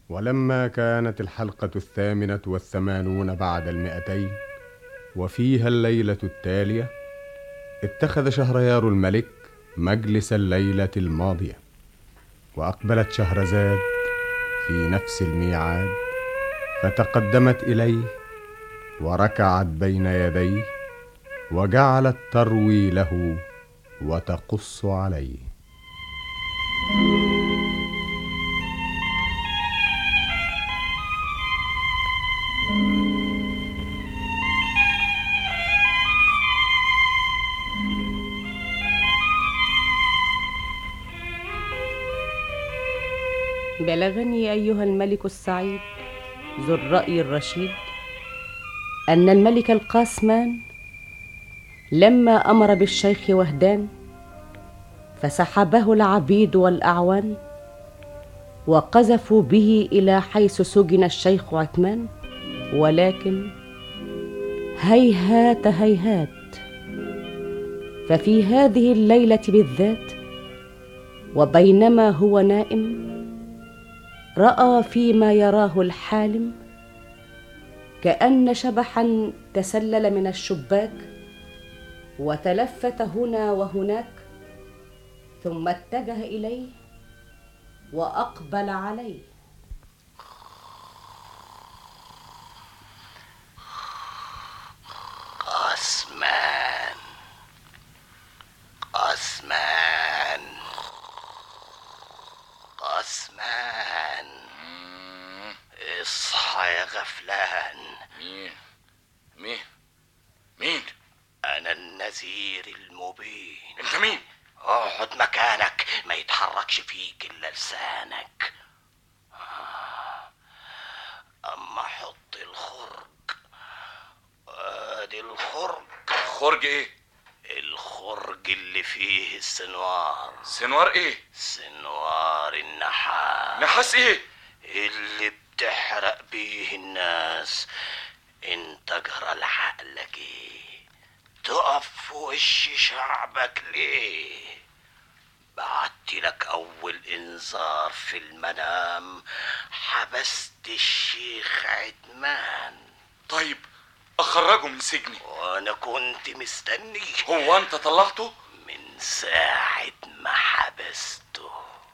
ولما كانت الحلقة 88 بعد 200 وفيها الليلة التالية، اتخذ شهريار الملك مجلس الليلة الماضية، وأقبلت شهرزاد في نفس الميعاد، فتقدمت إليه وركعت بين يديه، وجعلت تروي له وتقص عليه. بلغني أيها الملك السعيد ذو الرأي الرشيد أن الملك القاسمان لما أمر بالشيخ وهدان فسحبه العبيد والأعوان وقذفوا به إلى حيث سجن الشيخ عثمان، ولكن هيهات هيهات، ففي هذه الليلة بالذات وبينما هو نائم رأى فيما يراه الحالم كأن شبحا تسلل من الشباك وتلفت هنا وهناك، ثم اتجه إليه وأقبل عليه. قاسمان قاسمان قاسمان، اصحى يا غفلان. مين؟ أنا النذير المبين. انت مين؟ اقعد مكانك، ما يتحركش فيك إلا لسانك. أما حط الخرج. ادي الخرج. خرج ايه؟ الخرج اللي فيه السنوار. سنوار ايه؟ سنوار النحاس. نحاس ايه؟ اللي بتحرق بيه الناس. انت جرى لعقلك ايه؟ تقف في وش شعبك ليه؟ بعتلك اول انذار في المنام، حبست الشيخ عدمان. طيب اخرجه من سجني. وانا كنت مستني. هو انت طلعته؟ من ساعة ما حبسته.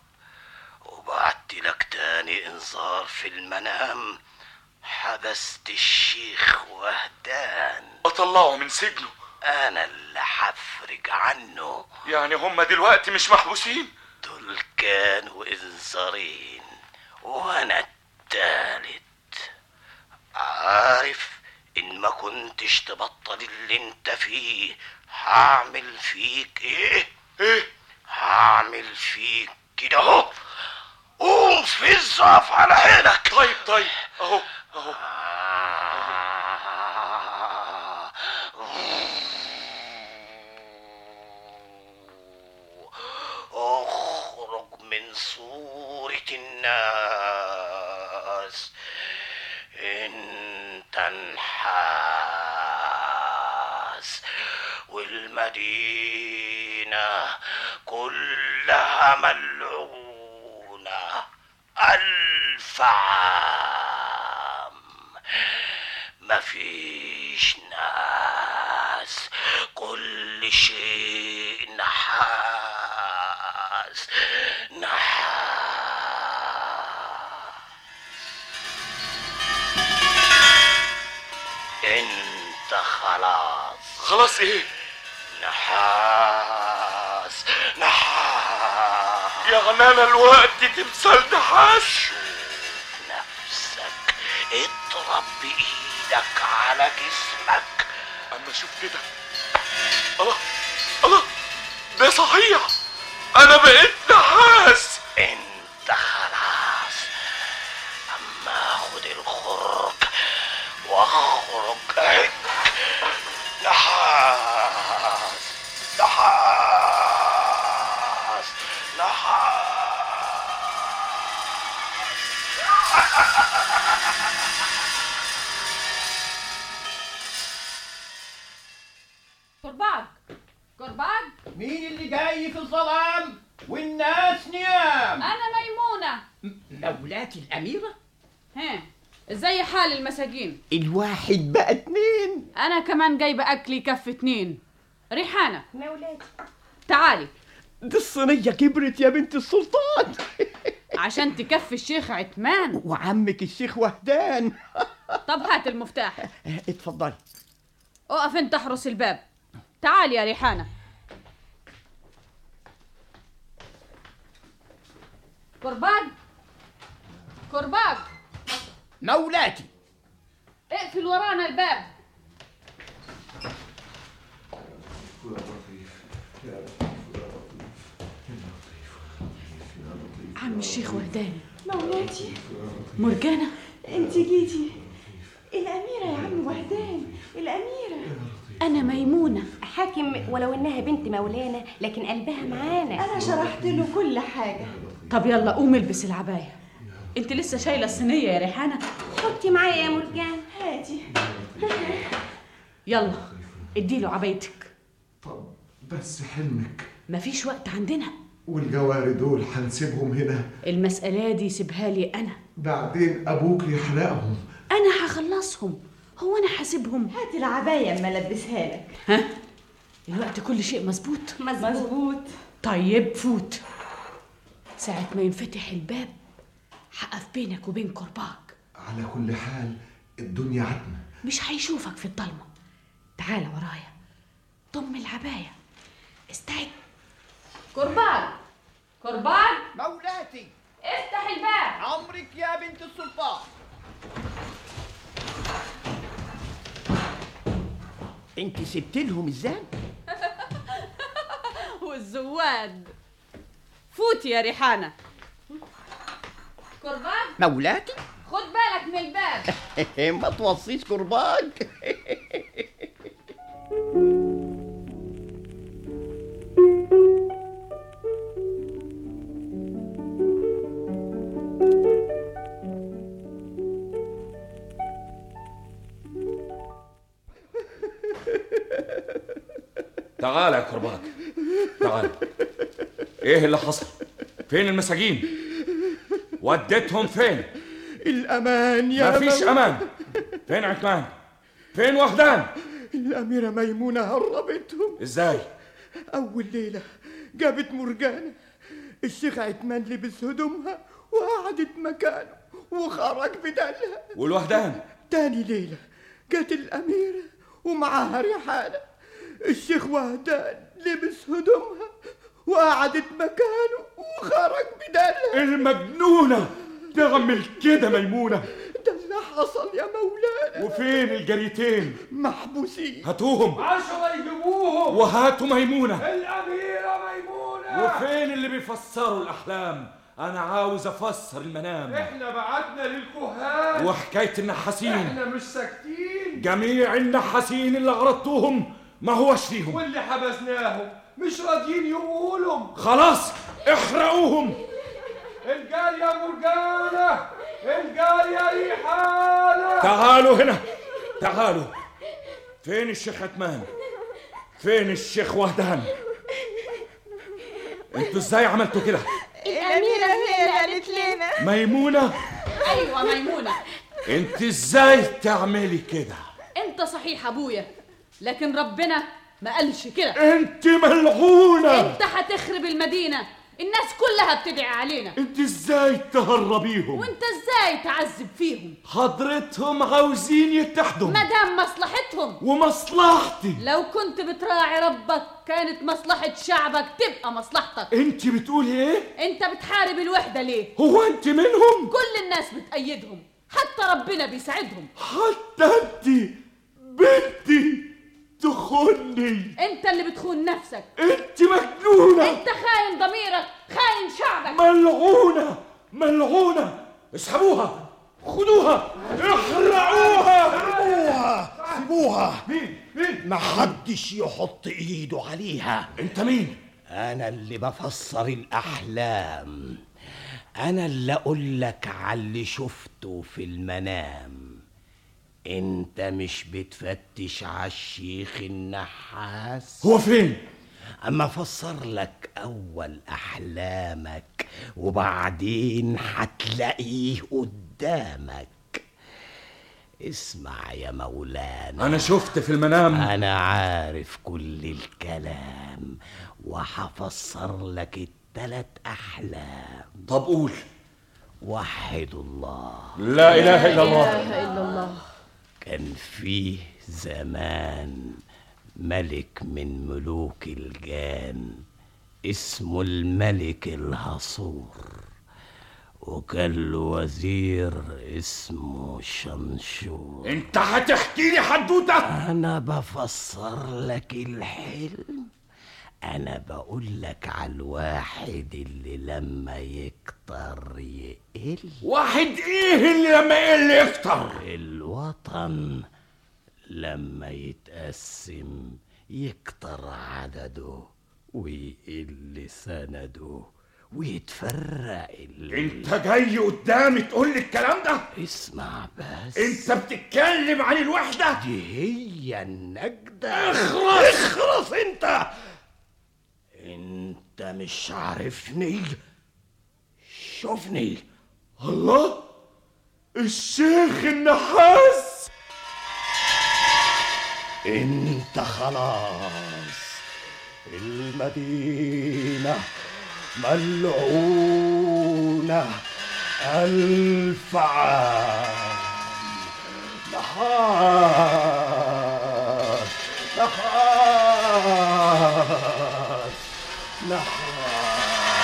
وبعتلك تاني انذار في المنام، حبست الشيخ وهدان. اطلعه من سجنه؟ انا اللي حفرج عنه. يعني هم دلوقتي مش محبوسين؟ دول كانوا انذارين وانا التالت. عارف ان ما كنتش تبطل اللي انت فيه هعمل فيك ايه؟ هعمل فيك كده اهو. قوم في الزعف على حيلك. طيب اهو. اخرج من صورة الناس. انت نحاس، والمدينة كلها ملعونة 1000 عام. مفيش ناس، كل شيء نحاس. انت خلاص ايه؟ نحاس. يعني انا الوقت تمثال نحاس؟ شوف نفسك، اضرب بايدك على جسمك. اما شوف كده. الله ده صحيح، انا بقيت نحاس. انت خلاص. اما خد الخرج واخرج اهي. نحاس. كرباج مين اللي جاي في الظلام والناس نيام؟ أنا ميمونة. مولاتي الأميرة؟ ها، ازاي حال المساجين؟ الواحد بقى 2. انا كمان جايبه اكل يكفي 2. ريحانه مولاتي تعالي دي الصينية كبرت يا بنت السلطان. عشان تكفي الشيخ عتمان وعمك الشيخ وهدان. طب هات المفتاح. اتفضلي. اقف انت احرس الباب. تعالي يا ريحانه. كرباج كرباج مولاتي. اقفل ورانا الباب. عم الشيخ وهدان. مولاتي مرجانة انت جيتي. الأميرة يا عم وهدان، الأميرة. أنا ميمونة. حاكم ولو إنها بنت مولانا لكن قلبها معانا. أنا شرحت له كل حاجة. طب يلا قومي البسي العباية. انت لسه شايلة الصينية يا ريحانة؟ حطي معايا يا مرجان. هاتي. يلا اديله عبايتك. طب بس حلمك. مفيش وقت عندنا. والجواري دول هنسيبهم هنا؟ المسألة دي سيبها لي أنا. بعدين أبوك يحرقهم. أنا هخلصهم. هو أنا حاسبهم؟ هاتي العباية أما ألبسها لك. ها؟ الوقت كل شيء مظبوط؟ مظبوط. طيب فوت. ساعة ما ينفتح الباب هقف بينك وبين كرباج. على كل حال الدنيا عتمة. مش هيشوفك في الضلمة. تعال ورايا. ضم العباية. استعد. كرباج كرباج مولاتي افتح الباب. عمرك يا بنت السلطان. انت سبت لهم الزان؟ والزواد. فوت يا ريحانة. كرباج مولاتي خد بالك من الباب. ما توصيش كرباج. تعال يا كرباج تعال. ايه اللي حصل؟ فين المساجين؟ وديتهم فين؟ الأمان يا مفيش أمان. فين عتمان؟ فين وهدان؟ الأميرة ميمونة هربتهم. ازاي؟ أول ليلة جابت مرجانة، الشيخ عتمان لبس هدومها وقعدت مكانه وخرج بدلها. والوهدان؟ تاني ليلة جت الأميرة ومعاها ريحانة، الشيخ وهدان لبس هدومها وقعدت مكانه وخرج بدلها. المجنونة تعمل كده ميمونة؟ ده اللي حصل يا مولانا. وفين الجريتين؟ محبوسين. هاتوهم. 10 يجيبوهم. وهاتوا ميمونة. الأميرة ميمونة. وفين اللي بيفسروا الأحلام؟ أنا عاوز أفسر المنام. احنا بعتنا للكهان. وحكاية النحاسين احنا مش ساكتين. جميع النحاسين اللي عرضتوهم ما هوش فيهم، واللي حبسناهم مش راضيين يقولهم. خلاص احرقوهم. الجارية مرجانة، الجارية ريحانة. تعالوا هنا تعالوا. فين الشيخ عتمان؟ فين الشيخ وهدان؟ انتوا ازاي عملتوا كده؟ الأميرة هي اللي قالت لنا. ميمونة؟ ايوه ميمونة. انت ازاي تعملي كده؟ انت صحيح ابويا لكن ربنا ما قالش كده. انت ملعونة. انت هتخرب المدينة. الناس كلها بتدعي علينا. انت ازاي تهربيهم؟ وانت ازاي تعذب فيهم؟ حضرتهم عاوزين يتحدوا مدام مصلحتهم. ومصلحتي. لو كنت بتراعي ربك كانت مصلحة شعبك تبقى مصلحتك. انت بتقولي ايه؟ انت بتحارب الوحدة ليه؟ هو انت منهم؟ كل الناس بتأيدهم حتى ربنا بيساعدهم. حتى انت بنتي تخوني. انت اللي بتخون نفسك. انت مجنونة. انت خاين ضميرك، خاين شعبك. ملعونة ملعونة. اسحبوها، خدوها، احرقوها. سيبوها. مين؟ محدش يحط ايده عليها. انت مين؟ أنا اللي بفسر الأحلام، أنا اللي أقول لك على اللي شفته في المنام. أنت مش بتفتش على الشيخ النحاس؟ هو فين؟ أما أفسر لك أول أحلامك وبعدين هتلاقيه قدامك. قدامك. اسمع يا مولانا، أنا شفت في المنام. أنا عارف كل الكلام وحفسر لك ال3 أحلام. طب قول. وحد الله، لا إله إلا الله. لا إله إلا الله. كان فيه زمان ملك من ملوك الجان اسمه الملك الهصور، وكان له وزير اسمه شنشور. انت هتحكي لي حدوته؟ انا بفسر لك الحلم، انا بقول لك على الواحد اللي لما يكتر يقل. واحد ايه اللي لما يقل يكتر؟ الوطن لما يتقسم يكتر عدده ويقل سنده ويتفرق انت جاي قدامي تقول لي الكلام ده؟ اسمع بس، انت بتتكلم عن الوحدة دي هي النجدة. اخرس انت مش عارفني؟ شوفني. الله، الشيخ النحاس. انت خلاص المدينة ملعونة 1000 عام. نحاس نحاس نحاس.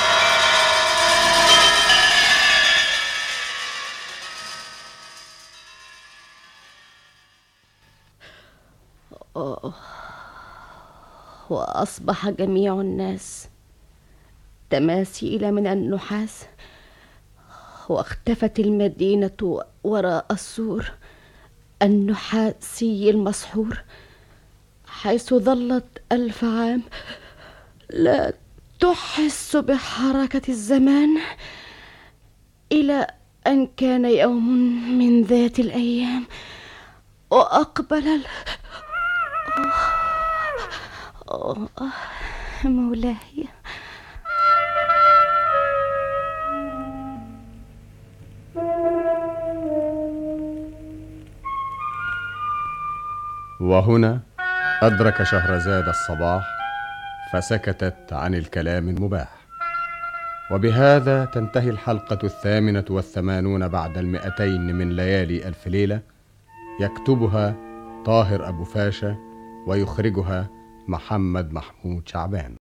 وأصبح جميع الناس تماثيل من النحاس، واختفت المدينة وراء السور النحاسي المسحور، حيث ظلت 1000 عام لا تحس بحركة الزمان، إلى أن كان يوم من ذات الأيام وأقبل مولاي. وهنا أدرك شهرزاد الصباح فسكتت عن الكلام المباح. وبهذا تنتهي الحلقة 88 بعد 200 من ليالي 1000 ليلة، يكتبها طاهر أبو فاشا ويخرجها محمد محمود شعبان.